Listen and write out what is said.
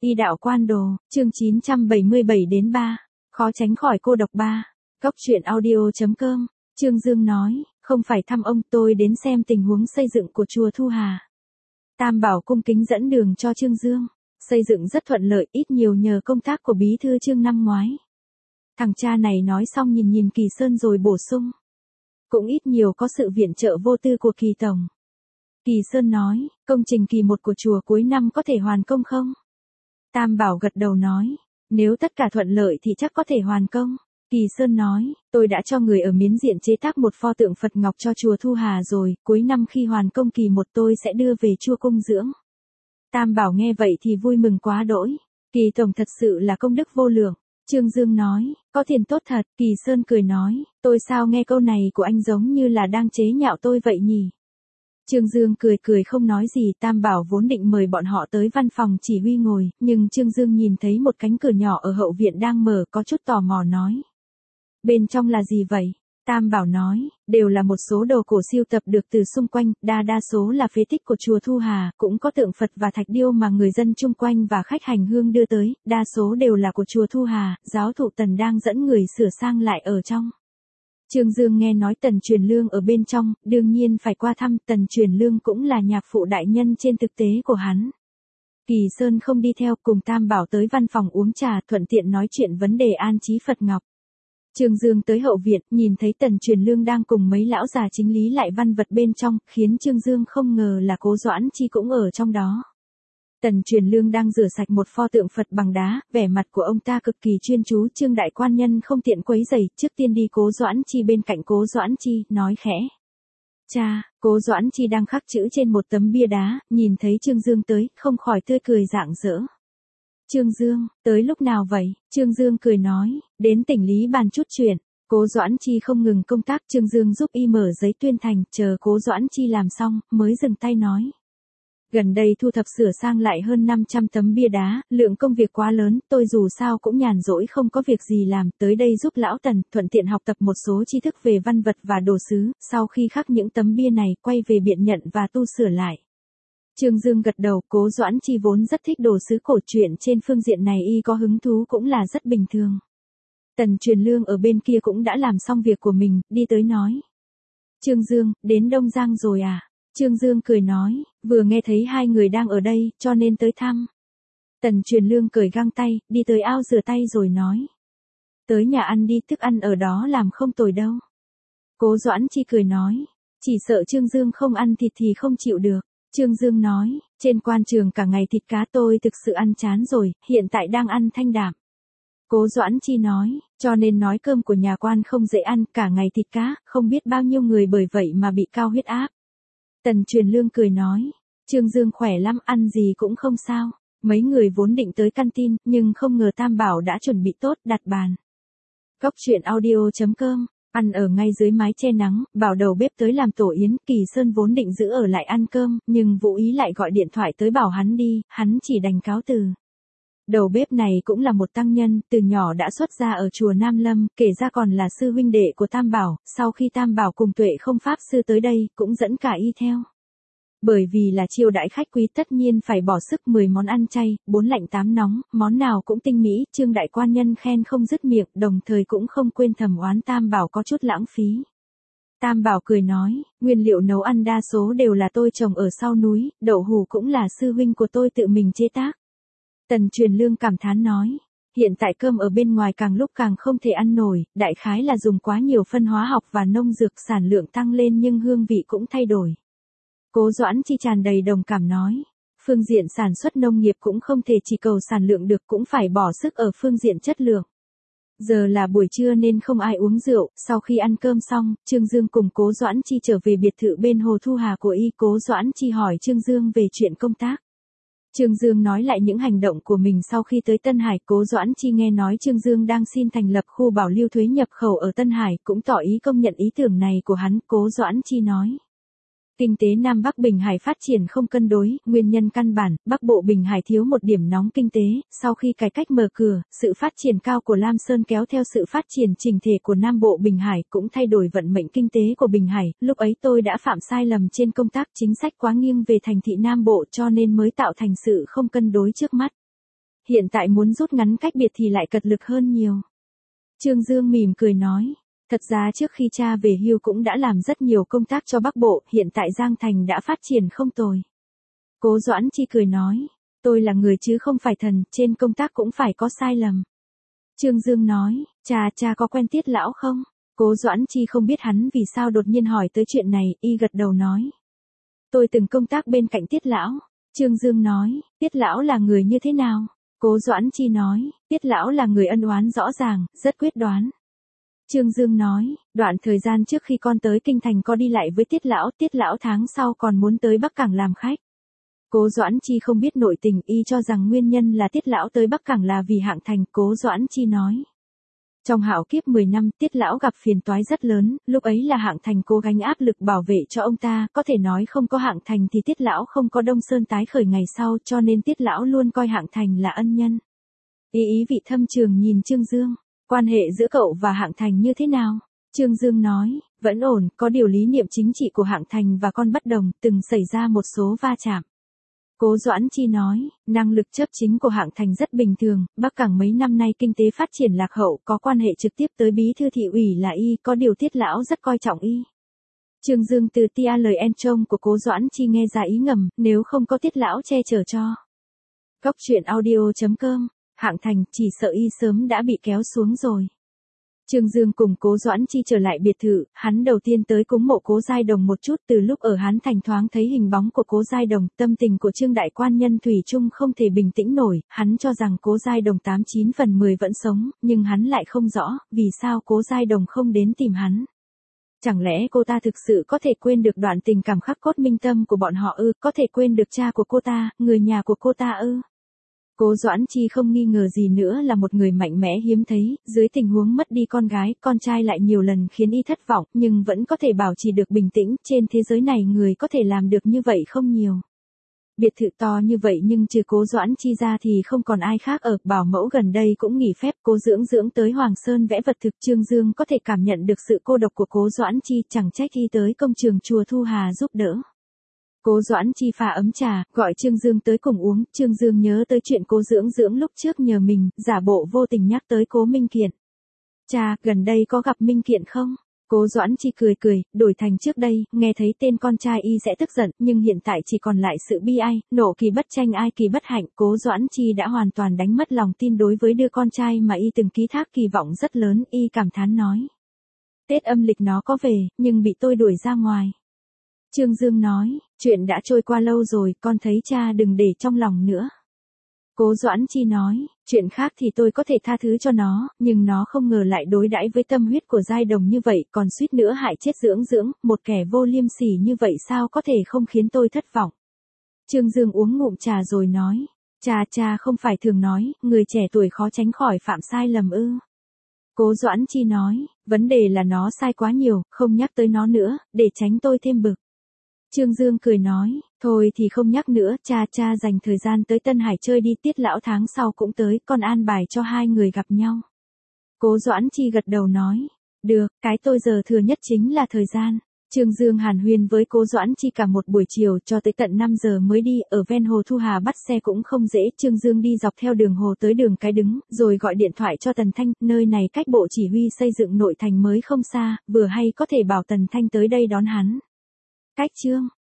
Y đạo quan đồ, chương 977-3, khó tránh khỏi cô độc 3. Góc truyện audio.com, Trương Dương nói, không phải thăm ông, tôi đến xem tình huống xây dựng của chùa Thu Hà. Tam Bảo cung kính dẫn đường cho Trương Dương, xây dựng rất thuận lợi, ít nhiều nhờ công tác của bí thư Trương năm ngoái. Thằng cha này nói xong nhìn nhìn Kỳ Sơn rồi bổ sung. Cũng ít nhiều có sự viện trợ vô tư của Kỳ Tổng. Kỳ Sơn nói, công trình kỳ 1 của chùa cuối năm có thể hoàn công không? Tam Bảo gật đầu nói, nếu tất cả thuận lợi thì chắc có thể hoàn công. Kỳ Sơn nói, tôi đã cho người ở Miến Diện chế tác một pho tượng Phật Ngọc cho chùa Thu Hà rồi, cuối năm khi hoàn công kỳ 1 tôi sẽ đưa về chùa cung dưỡng. Tam Bảo nghe vậy thì vui mừng quá đỗi, Kỳ Tổng thật sự là công đức vô lượng. Trương Dương nói, có tiền tốt thật. Kỳ Sơn cười nói, tôi sao nghe câu này của anh giống như là đang chế nhạo tôi vậy nhỉ? Trương Dương cười cười không nói gì. Tam Bảo vốn định mời bọn họ tới văn phòng chỉ huy ngồi, nhưng Trương Dương nhìn thấy một cánh cửa nhỏ ở hậu viện đang mở, có chút tò mò nói. Bên trong là gì vậy? Tam Bảo nói, đều là một số đồ cổ sưu tập được từ xung quanh, đa số là phế tích của chùa Thu Hà, cũng có tượng Phật và thạch điêu mà người dân chung quanh và khách hành hương đưa tới, đa số đều là của chùa Thu Hà, giáo thụ Tần đang dẫn người sửa sang lại ở trong. Trương Dương nghe nói Tần Truyền Lương ở bên trong, đương nhiên phải qua thăm. Tần Truyền Lương cũng là nhạc phụ đại nhân trên thực tế của hắn. Kỳ Sơn không đi theo, cùng Tam Bảo tới văn phòng uống trà, thuận tiện nói chuyện vấn đề an trí Phật Ngọc. Trương Dương tới hậu viện, nhìn thấy Tần Truyền Lương đang cùng mấy lão già chính lý lại văn vật bên trong, khiến Trương Dương không ngờ là Cố Doãn Chi cũng ở trong đó. Tần Truyền Lương đang rửa sạch một pho tượng Phật bằng đá, vẻ mặt của ông ta cực kỳ chuyên chú. Trương đại quan nhân không tiện quấy rầy, trước tiên đi Cố Doãn Chi bên cạnh Cố Doãn Chi, nói khẽ. Cha, Cố Doãn Chi đang khắc chữ trên một tấm bia đá, nhìn thấy Trương Dương tới, không khỏi tươi cười rạng rỡ. Trương Dương, tới lúc nào vậy? Trương Dương cười nói, đến tỉnh Lý bàn chút chuyện. Cố Doãn Chi không ngừng công tác, Trương Dương giúp y mở giấy tuyên thành, chờ Cố Doãn Chi làm xong, mới dừng tay nói. Gần đây thu thập sửa sang lại hơn 500 tấm bia đá, lượng công việc quá lớn, tôi dù sao cũng nhàn rỗi không có việc gì làm, tới đây giúp lão Tần, thuận tiện học tập một số tri thức về văn vật và đồ sứ, sau khi khắc những tấm bia này, quay về biện nhận và tu sửa lại. Trương Dương gật đầu. Cố Doãn Chi vốn rất thích đồ sứ cổ truyện, trên phương diện này y có hứng thú cũng là rất bình thường. Tần Truyền Lương ở bên kia cũng đã làm xong việc của mình, đi tới nói. Trương Dương, đến Đông Giang rồi à? Trương Dương cười nói, vừa nghe thấy hai người đang ở đây, cho nên tới thăm. Tần Truyền Lương cởi găng tay, đi tới ao rửa tay rồi nói. Tới nhà ăn đi, thức ăn ở đó làm không tồi đâu. Cố Doãn Chi cười nói, chỉ sợ Trương Dương không ăn thịt thì không chịu được. Trương Dương nói, trên quan trường cả ngày thịt cá tôi thực sự ăn chán rồi, hiện tại đang ăn thanh đạm. Cố Doãn Chi nói, cho nên nói cơm của nhà quan không dễ ăn, cả ngày thịt cá, không biết bao nhiêu người bởi vậy mà bị cao huyết áp. Tần Truyền Lương cười nói, Trương Dương khỏe lắm, ăn gì cũng không sao. Mấy người vốn định tới canteen, nhưng không ngờ Tam Bảo đã chuẩn bị tốt, đặt bàn. Góc truyện audio.com, ăn ở ngay dưới mái che nắng, bảo đầu bếp tới làm tổ yến. Kỳ Sơn vốn định giữ ở lại ăn cơm, nhưng Vũ Ý lại gọi điện thoại tới bảo hắn đi, hắn chỉ đành cáo từ. Đầu bếp này cũng là một tăng nhân, từ nhỏ đã xuất gia ở chùa Nam Lâm, kể ra còn là sư huynh đệ của Tam Bảo, sau khi Tam Bảo cùng Tuệ Không Pháp Sư tới đây, cũng dẫn cả y theo. Bởi vì là chiêu đãi khách quý tất nhiên phải bỏ sức 10 món ăn chay, 4 lạnh 8 nóng, món nào cũng tinh mỹ, Trương đại quan nhân khen không dứt miệng, đồng thời cũng không quên thầm oán Tam Bảo có chút lãng phí. Tam Bảo cười nói, nguyên liệu nấu ăn đa số đều là tôi trồng ở sau núi, đậu hủ cũng là sư huynh của tôi tự mình chế tác. Tần Truyền Lương cảm thán nói, hiện tại cơm ở bên ngoài càng lúc càng không thể ăn nổi, đại khái là dùng quá nhiều phân hóa học và nông dược, sản lượng tăng lên nhưng hương vị cũng thay đổi. Cố Doãn Chi tràn đầy đồng cảm nói, phương diện sản xuất nông nghiệp cũng không thể chỉ cầu sản lượng được, cũng phải bỏ sức ở phương diện chất lượng. Giờ là buổi trưa nên không ai uống rượu, sau khi ăn cơm xong, Trương Dương cùng Cố Doãn Chi trở về biệt thự bên hồ Thu Hà của y. Cố Doãn Chi hỏi Trương Dương về chuyện công tác. Trương Dương nói lại những hành động của mình sau khi tới Tân Hải. Cố Doãn Chi nghe nói Trương Dương đang xin thành lập khu bảo lưu thuế nhập khẩu ở Tân Hải, cũng tỏ ý công nhận ý tưởng này của hắn. Cố Doãn Chi nói, kinh tế Nam Bắc Bình Hải phát triển không cân đối, nguyên nhân căn bản, Bắc Bộ Bình Hải thiếu một điểm nóng kinh tế, sau khi cải cách mở cửa, sự phát triển cao của Lam Sơn kéo theo sự phát triển chỉnh thể của Nam Bộ Bình Hải, cũng thay đổi vận mệnh kinh tế của Bình Hải. Lúc ấy tôi đã phạm sai lầm trên công tác, chính sách quá nghiêng về thành thị Nam Bộ cho nên mới tạo thành sự không cân đối trước mắt. hiện tại muốn rút ngắn cách biệt thì lại cật lực hơn nhiều. Trương Dương mỉm cười nói, thật ra trước khi cha về hưu cũng đã làm rất nhiều công tác cho Bắc Bộ, hiện tại Giang Thành đã phát triển không tồi. Cố Doãn Chi cười nói, tôi là người chứ không phải thần, trên công tác cũng phải có sai lầm. Trương Dương nói, cha có quen Tiết lão không? Cố Doãn Chi không biết hắn vì sao đột nhiên hỏi tới chuyện này, y gật đầu nói. Tôi từng công tác bên cạnh Tiết lão. Trương Dương nói, Tiết lão là người như thế nào? Cố Doãn Chi nói, Tiết lão là người ân oán rõ ràng, rất quyết đoán. Trương Dương nói, đoạn thời gian trước khi con tới Kinh Thành có đi lại với Tiết lão tháng sau còn muốn tới Bắc Cảng làm khách. Cố Doãn Chi không biết nội tình, y cho rằng nguyên nhân là Tiết lão tới Bắc Cảng là vì Hạng Thành. Cố Doãn Chi nói, trong hạo kiếp 10 năm, Tiết lão gặp phiền toái rất lớn, lúc ấy là Hạng Thành cố gắng áp lực bảo vệ cho ông ta, có thể nói không có Hạng Thành thì Tiết lão không có Đông Sơn tái khởi ngày sau, cho nên Tiết lão luôn coi Hạng Thành là ân nhân. Ý vị thâm trường nhìn Trương Dương, quan hệ giữa cậu và Hạng Thành như thế nào? Trương Dương nói, vẫn ổn, có điều lý niệm chính trị của Hạng Thành và con bất đồng, từng xảy ra một số va chạm. Cố Doãn Chi nói, năng lực chấp chính của Hạng Thành rất bình thường, Bắc Cảng mấy năm nay kinh tế phát triển lạc hậu, có quan hệ trực tiếp tới bí thư thị ủy là y, có điều Tiết lão rất coi trọng y. Trương Dương từ tia lời en trông của Cố Doãn Chi nghe ra ý ngầm, nếu không có Tiết lão che chở cho. Góc truyện audio.com, Hạng Thành chỉ sợ y sớm đã bị kéo xuống rồi. Trương Dương cùng Cố Doãn Chi trở lại biệt thự, hắn đầu tiên tới cúng mộ Cố Giai Đồng một chút, từ lúc ở Hán Thành thoáng thấy hình bóng của Cố Giai Đồng, tâm tình của Trương đại quan nhân thủy chung không thể bình tĩnh nổi, hắn cho rằng Cố Giai Đồng 89 phần 10 vẫn sống, nhưng hắn lại không rõ, vì sao Cố Giai Đồng không đến tìm hắn. Chẳng lẽ cô ta thực sự có thể quên được đoạn tình cảm khắc cốt minh tâm của bọn họ ư, có thể quên được cha của cô ta, người nhà của cô ta ư? Cố Doãn Chi không nghi ngờ gì nữa là một người mạnh mẽ hiếm thấy, dưới tình huống mất đi con gái, con trai lại nhiều lần khiến y thất vọng, nhưng vẫn có thể bảo trì được bình tĩnh, trên thế giới này người có thể làm được như vậy không nhiều. Biệt thự to như vậy nhưng trừ Cố Doãn Chi ra thì không còn ai khác ở, bảo mẫu gần đây cũng nghỉ phép, Cố Dưỡng tới Hoàng Sơn vẽ vật thực. Trương Dương có thể cảm nhận được sự cô độc của Cố Doãn Chi, chẳng trách y tới công trường chùa Thu Hà giúp đỡ. Cố Doãn Chi pha ấm trà, gọi Trương Dương tới cùng uống, Trương Dương nhớ tới chuyện Cố Dưỡng lúc trước nhờ mình, giả bộ vô tình nhắc tới Cố Minh Kiện. Cha, gần đây có gặp Minh Kiện không? Cố Doãn Chi cười, đổi thành trước đây, nghe thấy tên con trai y sẽ tức giận, nhưng hiện tại chỉ còn lại sự bi ai, nộ kỳ bất tranh ai kỳ bất hạnh, Cố Doãn Chi đã hoàn toàn đánh mất lòng tin đối với đứa con trai mà y từng ký thác kỳ vọng rất lớn, y cảm thán nói. Tết âm lịch nó có về, nhưng bị tôi đuổi ra ngoài. Trương Dương nói, chuyện đã trôi qua lâu rồi, con thấy cha đừng để trong lòng nữa. Cố Doãn Chi nói, chuyện khác thì tôi có thể tha thứ cho nó, nhưng nó không ngờ lại đối đãi với tâm huyết của Giai Đồng như vậy, còn suýt nữa hại chết Dưỡng, một kẻ vô liêm sỉ như vậy sao có thể không khiến tôi thất vọng. Trương Dương uống ngụm trà rồi nói, cha không phải thường nói, người trẻ tuổi khó tránh khỏi phạm sai lầm ư. Cố Doãn Chi nói, vấn đề là nó sai quá nhiều, không nhắc tới nó nữa, để tránh tôi thêm bực. Trương Dương cười nói, thôi thì không nhắc nữa, cha dành thời gian tới Tân Hải chơi đi, Tiết lão tháng sau cũng tới, con an bài cho hai người gặp nhau. Cố Doãn Chi gật đầu nói, được, cái tôi giờ thừa nhất chính là thời gian. Trương Dương hàn huyên với Cố Doãn Chi cả một buổi chiều cho tới tận 5 giờ mới đi, ở ven hồ Thu Hà bắt xe cũng không dễ, Trương Dương đi dọc theo đường hồ tới đường Cái Đứng, rồi gọi điện thoại cho Tần Thanh, nơi này cách bộ chỉ huy xây dựng nội thành mới không xa, vừa hay có thể bảo Tần Thanh tới đây đón hắn. Cách chương